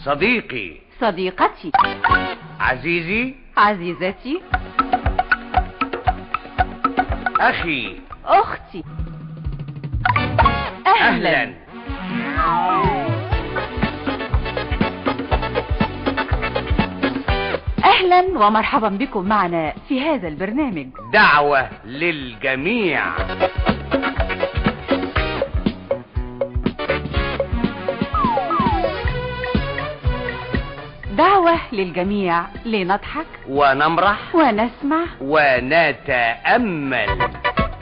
صديقي. صديقتي. عزيزي. عزيزتي. أخي. أختي. أهلا. أهلا ومرحبا بكم معنا في هذا البرنامج دعوة للجميع. دعوة للجميع لنضحك ونمرح ونسمع ونتأمل.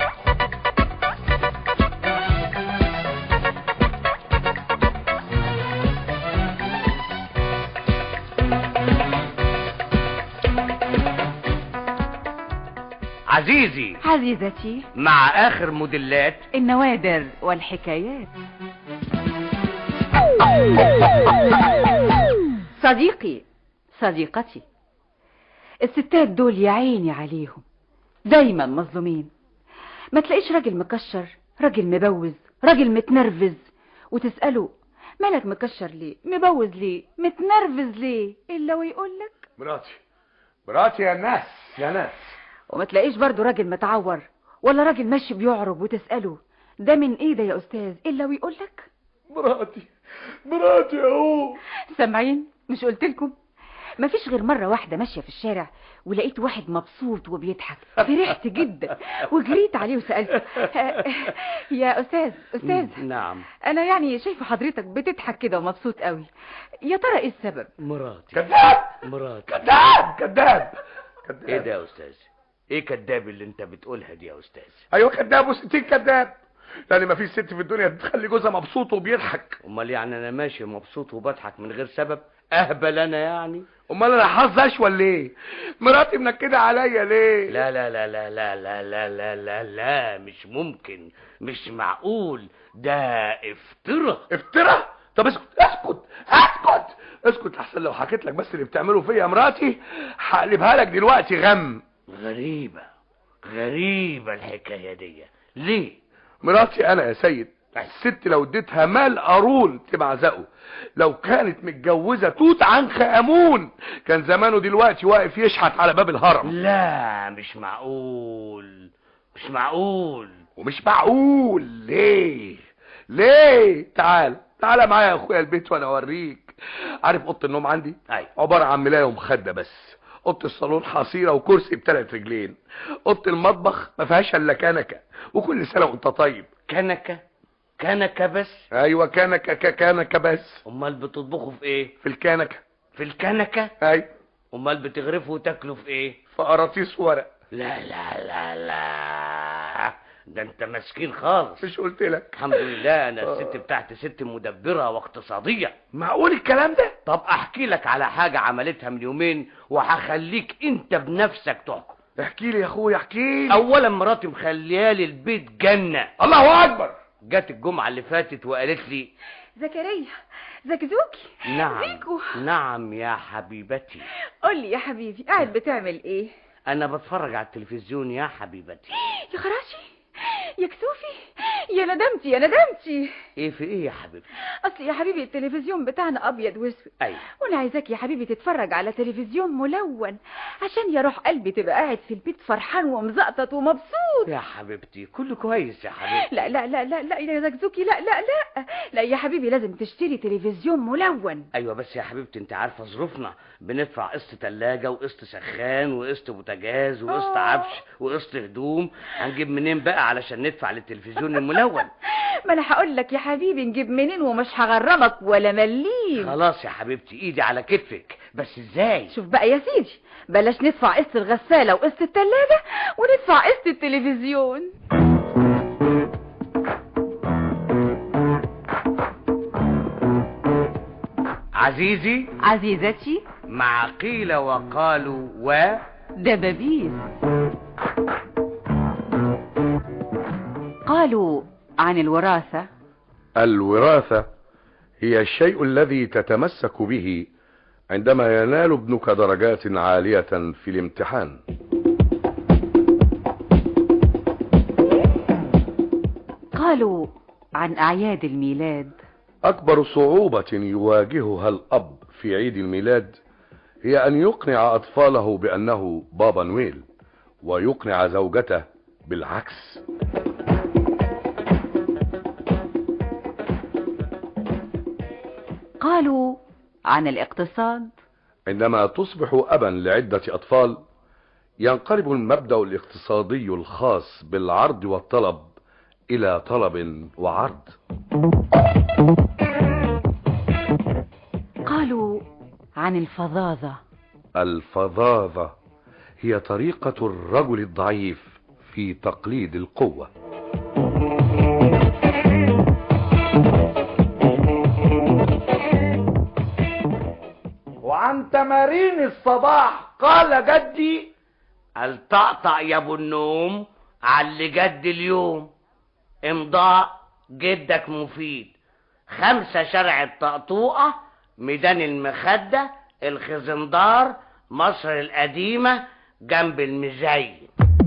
عزيزي. عزيزتي. مع آخر موديلات النوادر والحكايات. صديقي. صديقتي. الستات دول يا عيني عليهم دايما مظلومين. ما تلاقيش راجل مكشر، راجل مبوز، راجل متنرفز، وتسأله مالك مكشر ليه، مبوز ليه، متنرفز ليه، إلا ويقولك مراتي يا ناس يا ناس. وما تلاقيش برضو راجل متعور ولا راجل ماشي بيعرج وتسأله ده من ايه ده يا أستاذ، إلا ويقولك مراتي اهو. سامعين؟ مش قلتلكم؟ مفيش غير مرة واحدة ماشية في الشارع ولقيت واحد مبسوط وبيضحك، فرحت جدا وجريت عليه وسألته يا أستاذ نعم. أنا يعني شايفة حضرتك بتضحك كده ومبسوط قوي، يا ترى إيه السبب؟ مراتي. كذاب. مراتي. كذاب. ايه ده يا أستاذ؟ ايه كذاب اللي انت بتقولها دي يا أستاذ؟ ايوه كذاب وستين كذاب، لان ما فيش ست في الدنيا تخلي جوزها مبسوط وبيضحك. امال يعني انا ماشي مبسوط وبضحك من غير سبب؟ اهبل انا يعني؟ امال انا حظ اشول ليه؟ مراتي منكده عليا ليه؟ لا لا لا لا لا لا لا لا لا لا، مش ممكن، مش معقول، ده افتراء. طب اسكت احسن لو حكيت لك بس اللي بتعمله فيا يا مراتي هقلبها لك دلوقتي غم. غريبة الحكاية دي. ليه؟ مراتي انا يا سيد الست لو اديتها مال قارون تبعزقه، لو كانت متجوزة توت عنخ امون كان زمانه دلوقتي واقف يشحت على باب الهرم. لا مش معقول. ليه؟ تعال معايا يا اخويا البيت وانا اوريك. عارف اوضه النوم عندي؟ أيوة. عباره عن ملايه ومخده بس. اوضه الصالون حصيره وكرسي ب3 رجلين. اوضه المطبخ ما فيهاش الا كنكه، وكل سنه وانت طيب. كنكه بس؟ ايوه كنكه بس. امال بتطبخوا في ايه؟ في الكنكه. ايوه. امال بتغرفوا وتاكلوا في ايه؟ في قراطيس ورق. لا لا لا لا، ده انت مسكين خالص. مش قلت لك؟ الحمد لله انا الست بتاعتي ست مدبرة واقتصادية. معقول الكلام ده؟ طب احكي لك على حاجة عملتها من يومين وهخليك انت بنفسك تحكم. احكي لي يا اخويا احكي لي. اولا مراتي مخليالي البيت جنة. الله اكبر. جت الجمعة اللي فاتت وقالت لي زكريا زكزوكي. نعم زيكو. نعم يا حبيبتي. قولي يا حبيبي قاعد بتعمل ايه؟ انا بتفرج على التلفزيون يا حبيبتي. يا خراشي يا كسوفي يا ندمتي. ايه في ايه يا حبيبتي؟ اصل يا حبيبي التلفزيون بتاعنا ابيض واسود. ايوه. وانا عايزاك يا حبيبي تتفرج على تلفزيون ملون عشان يا روح قلبي تبقى قاعد في البيت فرحان ومزقطط ومبسوط. يا حبيبتي كله كويس يا حبيبتي. لا لا لا لا لا يا زكزوكي، لا لا لا لا يا حبيبي لازم تشتري تلفزيون ملون. ايوه بس يا حبيبتي انت عارفه ظروفنا، بندفع قسط ثلاجه وقسط سخان وقسط بوتاجاز وقسط عفش وقسط هدوم، هنجيب منين بقى علشان ندفع للتلفزيون الملون؟ ما انا هقول لك يا حبيبي نجيب منين ومش هغرمك ولا مليم. خلاص يا حبيبتي ايدي على كتفك، بس ازاي؟ شوف بقى يا سيدي، بلاش ندفع قسط الغسالة وقسط التلاجة وندفع قسط التلفزيون. عزيزي عزيزتي مع قيل وقالوا و دبابيس. قالوا عن الوراثة هي الشيء الذي تتمسك به عندما ينال ابنك درجات عالية في الامتحان. قالوا عن أعياد الميلاد. أكبر صعوبة يواجهها الأب في عيد الميلاد هي أن يقنع أطفاله بأنه بابا نويل، ويقنع زوجته بالعكس. قالوا عن الاقتصاد: عندما تصبح أبا لعدة أطفال ينقلب المبدأ الاقتصادي الخاص بالعرض والطلب إلى طلب وعرض. قالوا عن الفظاظة: الفظاظة هي طريقة الرجل الضعيف في تقليد القوة. وعن تمارين الصباح قال جدي: الطقطق يا ابو النوم على اللي جد اليوم، امضاء جدك مفيد، 5 شارع الطقطوقة، ميدان المخدة، الخزندار، مصر القديمة، جنب المزين.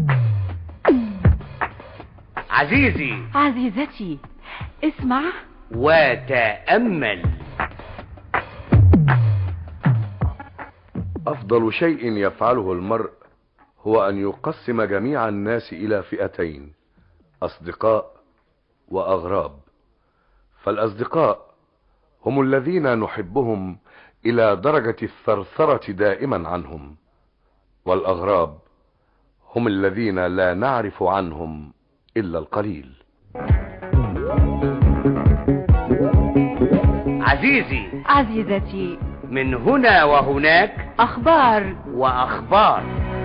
عزيزي، عزيزتي، اسمع وتأمل. أفضل شيء يفعله المرء هو أن يقسم جميع الناس إلى فئتين: أصدقاء وأغراب. فالأصدقاء هم الذين نحبهم إلى درجة الثرثرة دائما عنهم، والأغراب هم الذين لا نعرف عنهم إلا القليل. عزيزي، عزيزتي، من هنا وهناك أخبار وأخبار.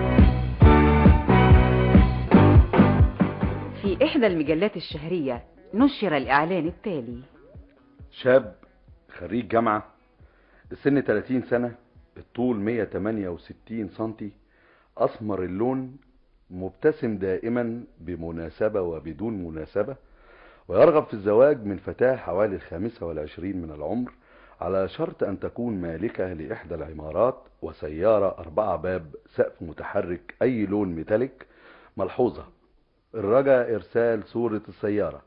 في إحدى المجلات الشهرية نشر الإعلان التالي: شاب خريج جامعة، السن 30 سنة، الطول 168 سنتي، أسمر اللون، مبتسم دائما بمناسبة وبدون مناسبة، ويرغب في الزواج من فتاة حوالي 25 من العمر، على شرط أن تكون مالكة لإحدى العمارات وسيارة 4 باب سقف متحرك أي لون ميتاليك. ملحوظة: الرجاء إرسال صورة السيارة.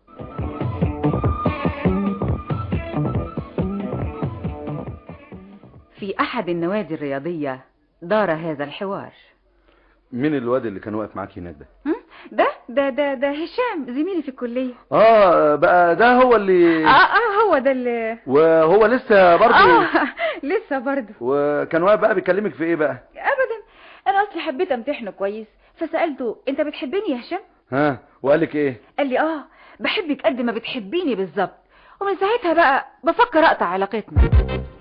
في أحد النوادي الرياضية دار هذا الحوار. مين الواد اللي كان واقف معاك هناك ده؟ ده هشام زميلي في الكلية. بقى ده هو اللي هو ده اللي وهو لسه برضه لسه برضه. وكان واقف بقى بيكلمك في ايه بقى؟ ابدا، انا اصلي حبيت امتحنه كويس، فسألته: انت بتحبني يا هشام؟ وقال لك ايه؟ قال لي: بحبك قد ما بتحبيني بالظبط. ومن ساعتها بقى بفكر اقطع علاقتنا.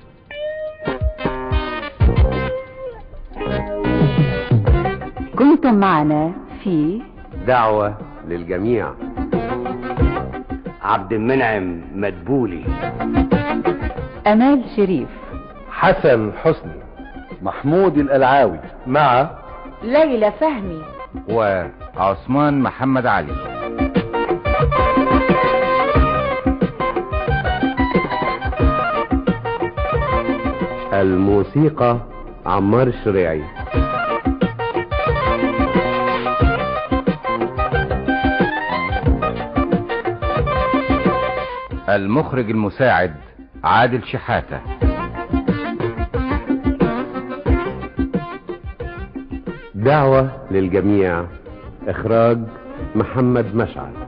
كنتم معنا في دعوة للجميع. عبد المنعم مدبولي، أمال شريف، حسن حسني، محمود القلعاوي، مع ليلى فهمي وعثمان محمد علي. الموسيقى عمار الشريعي. المخرج المساعد عادل شحاتة. دعوة للجميع. إخراج محمد مشعل.